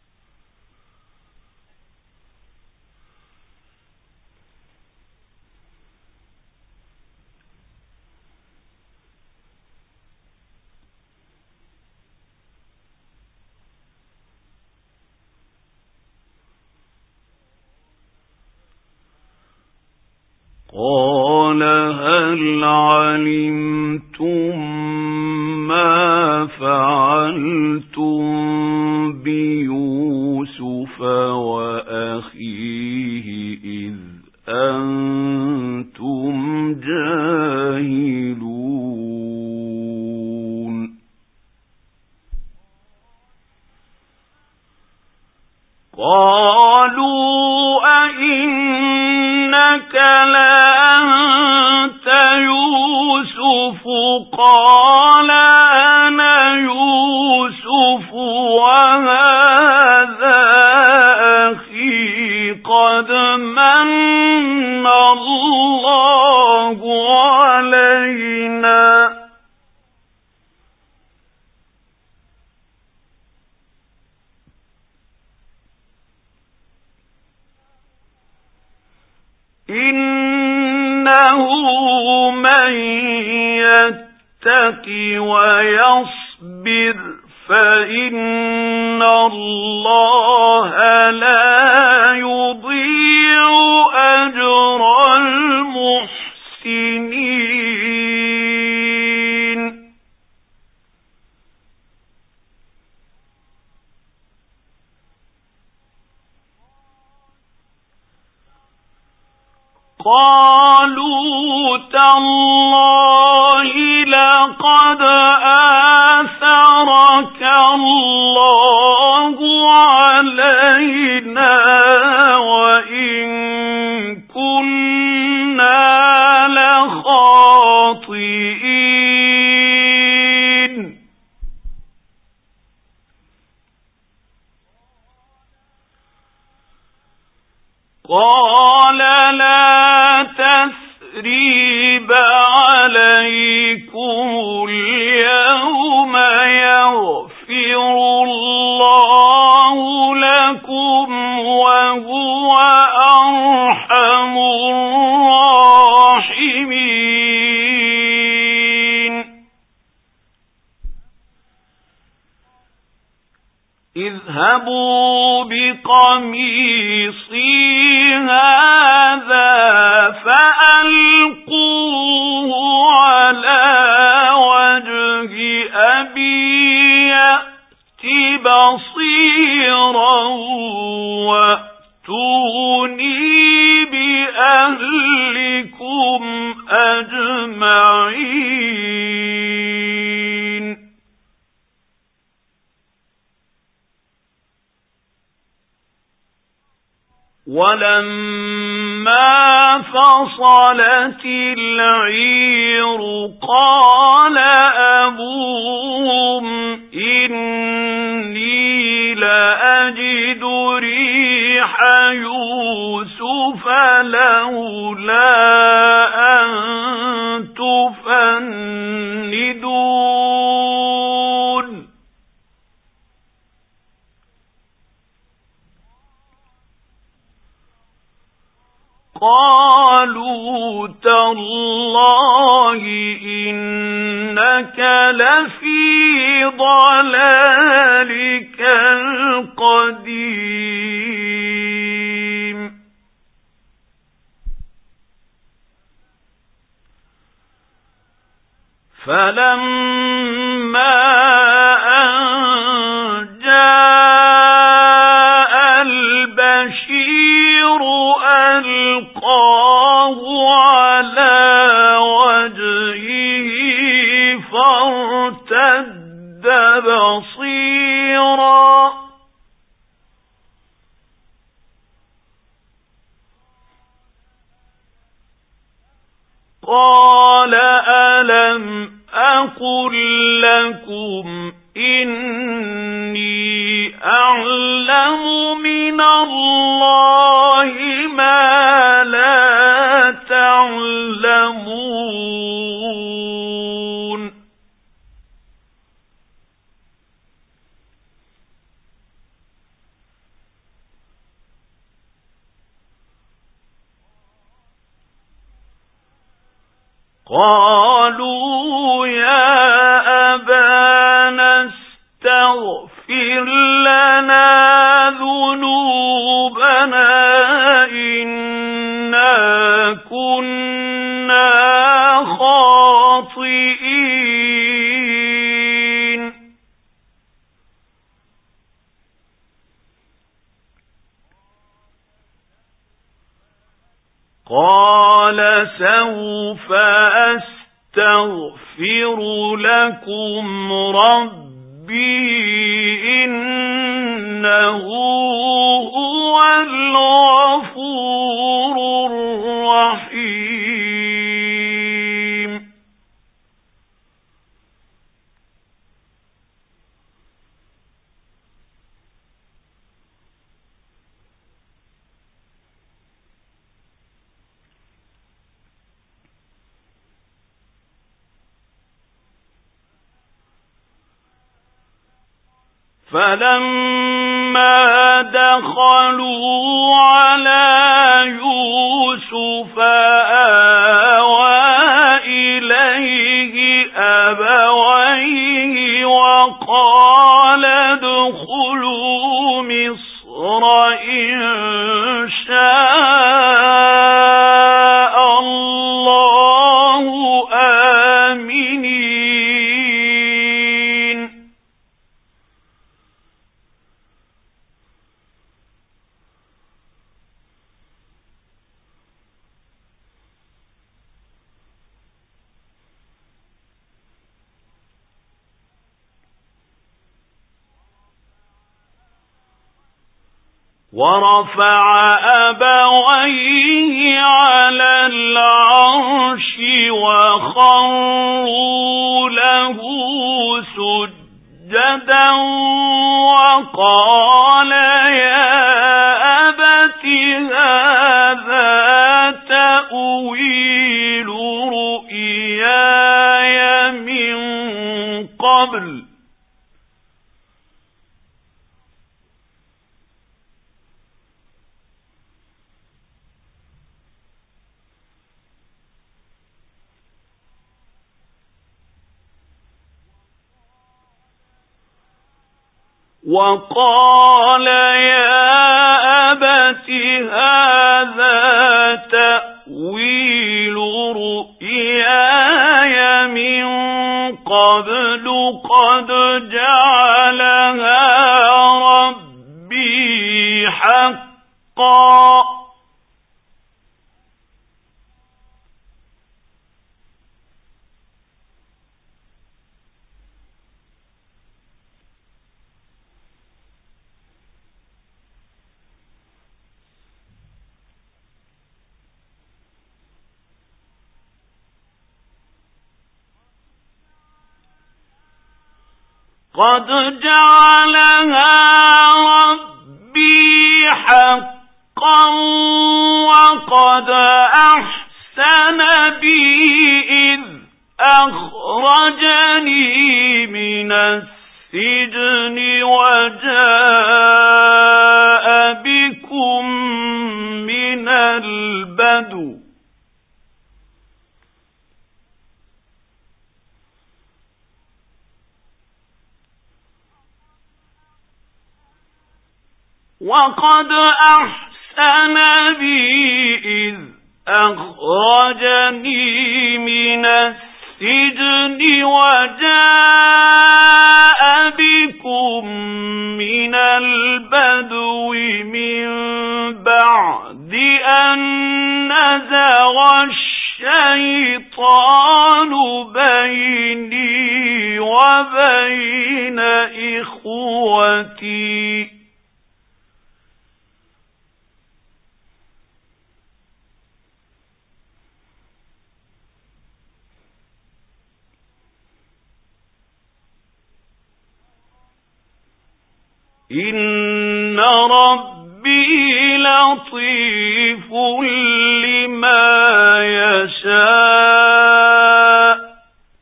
قال هل علمتم ما فعلتم بيوسف وأخيه إذ أنتم جاهلون. قالوا أئنك لأنت يوسف قال أنا يوسف وهذا أخي قد من الله إنه من يتق ويصبر فإن الله لا يضيع أجر المحسنين. قالوا تالله لقد آثرك الله علينا وإن كنا لخاطئين. قال لا تثريب عليكم اليوم يغفر الله لكم وهو أرحم الراحمين. اذهبوا بقميصي هذا فألقوه على وجه أبي يأت بصيرا وأتوني بأهلكم أجمعين. ولما فصلت العير قال أبوهم إني لأجد ريح يوسف لولا أن تفندون. قالوا تالله إنك لفي ضلالك القديم. فلما أن جاء البشير ألقاه على وجهه فارتد بصيرا قال ألم أقل لكم إني أعلم من الله ما لا تعلمون. قالوا يا أبانا استغفر لنا ذنوبنا إنا كنا خاطئين. قال سوف أستغفر لكم ربي إنه هو الغفور الرحيم. فلما دخلوا على يوسف يوسف آوى إليه أبويه وقال ادخلوا مصر إن شاء الله آمنين. ورفع أبويه على العرش وخروا له سجدا وقال يا أبت هذا تأويل رؤياي من قبل وقال يا أبت هذا تأويل رؤياي من قبل قد جعلها ربي حقا قد جعلها ربي حقا وقد أحسن بي إذ أخرجني من السجن وجاء بكم من البدو وقد أحسن بي إذ أخرجني من السجن وجاء بكم من البدو من بعد أن نزغ الشيطان بيني وبين إخوتي إن ربي لطيف لما يشاء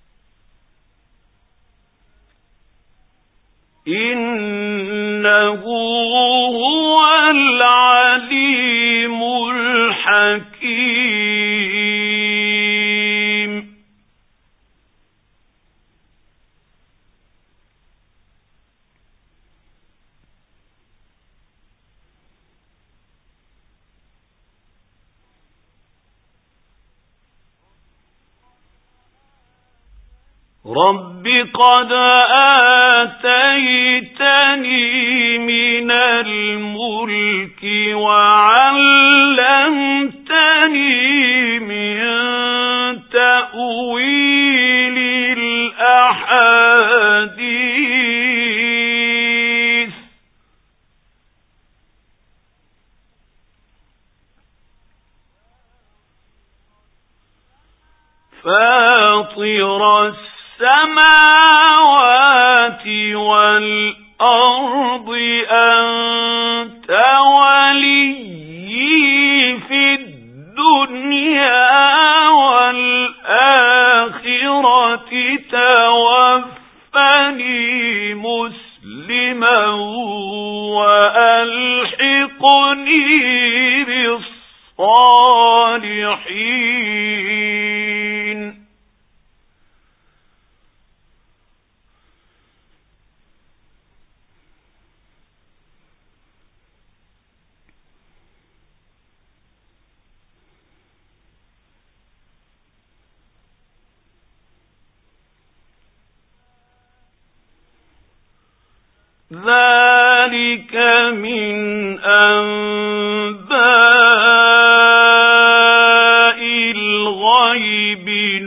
إنه هو العليم الحكيم. رب قد آتيتني من الملك وعلمتني من تأويل الأحاديث فاطر السماوات والأرض أنت وليي في الدنيا والآخرة توفني مسلما وألحقني بالصالحين. ذلك من أنباء الغيب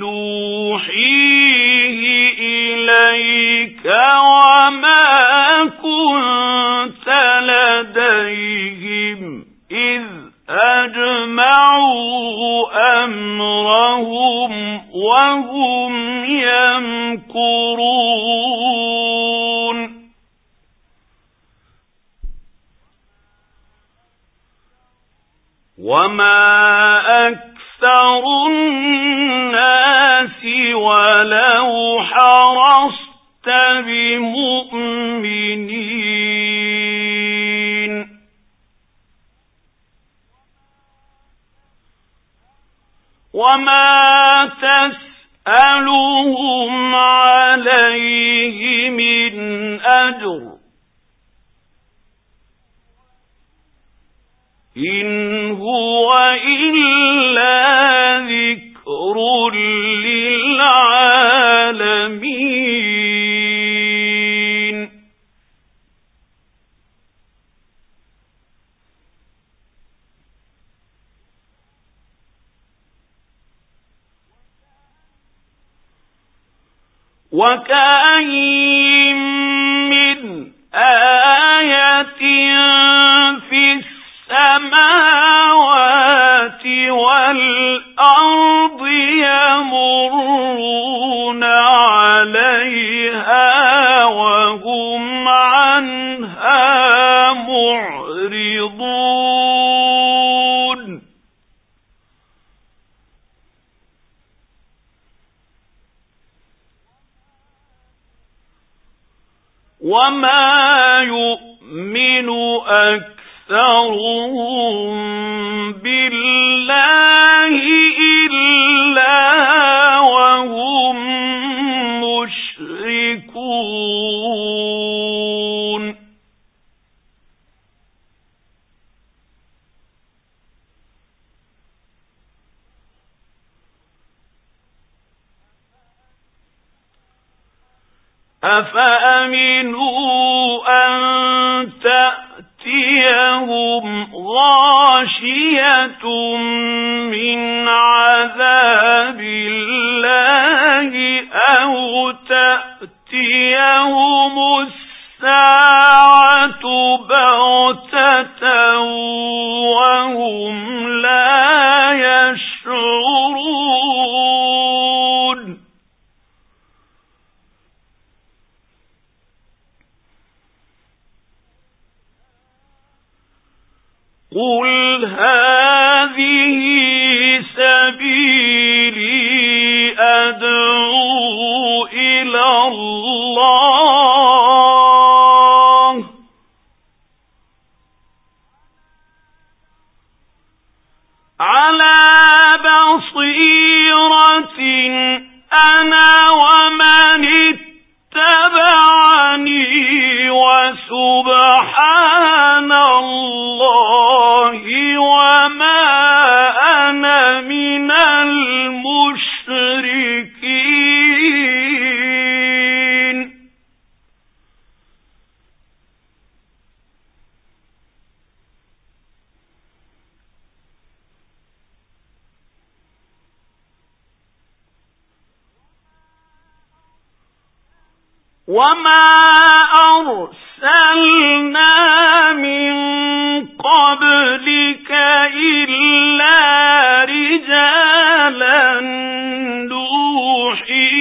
نوحيه إليك وما كنت لديهم إذ أجمعوا أمرهم وهم يمكرون وما أكثر الناس ولو حرصت بمؤمنين وما تسألهم عليه من أجر إن هو إلا ذكر للعالمين وكأين من آية في السماوات والأرض يمرون عليها وهم عنها معرضون وما يؤمن أكثرهم بالله إلا وهم مشركون أفأمنوا أن تأتيهم غاشية من عذاب الله أو تأتيهم الساعة بغتة وهم لا يشعرون قل هذه سبيلي أدعو إلى الله على بصيرة أنا ومن اتبعني وسبحان الله وما أنا من المشركين وما أرسلنا من قبلك إلا رجالا نوحي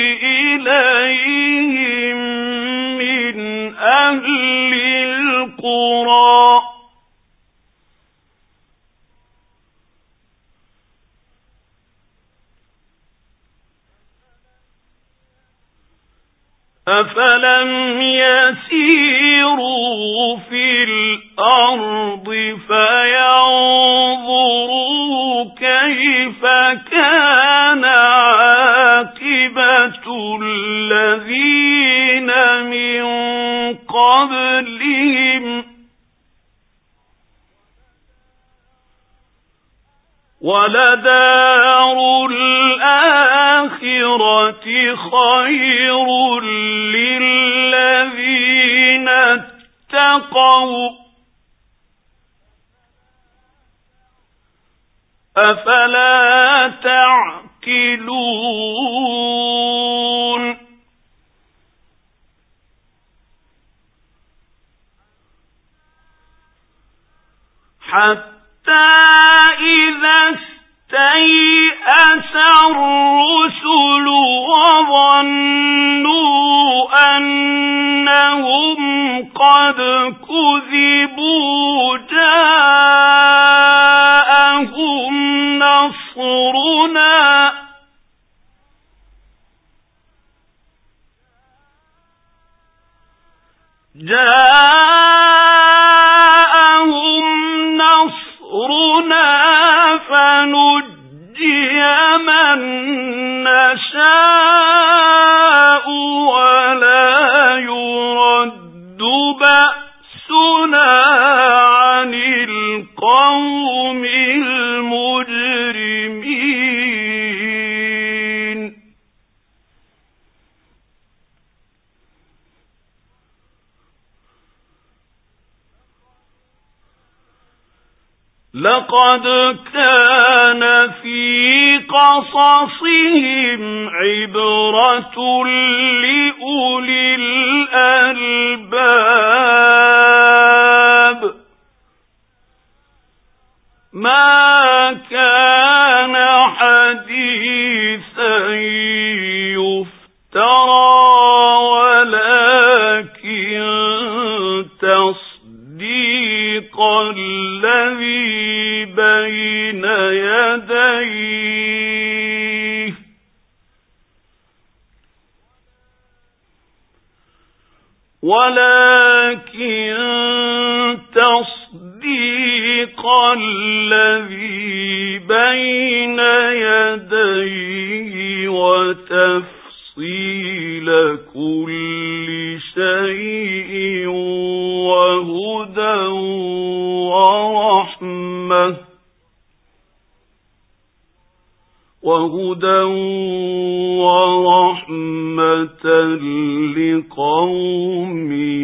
إليهم من أهل القرى أفلم يسيروا في الأرض فينظروا كيف كان عاقبة الذين من قبلهم ولدار الآخرة خير للذين اتقوا أفلا تعقلون حتى إذا استيأس الرسل وظنوا أنهم قد كذبوا جاءهم نصرنا جاءهم نصرنا فنجي من نشاء ولا يرد بأسنا عن القوم المجرمين لقد كان في قصصهم عبرة لأولي الألباب ما كان حديثا يفترى ولكن تصديق الذي بين يديه ولكن تصديق الذي بين يديه وتفصيل كل شيء وهدى ورحمة وهدى ورحمة لقوم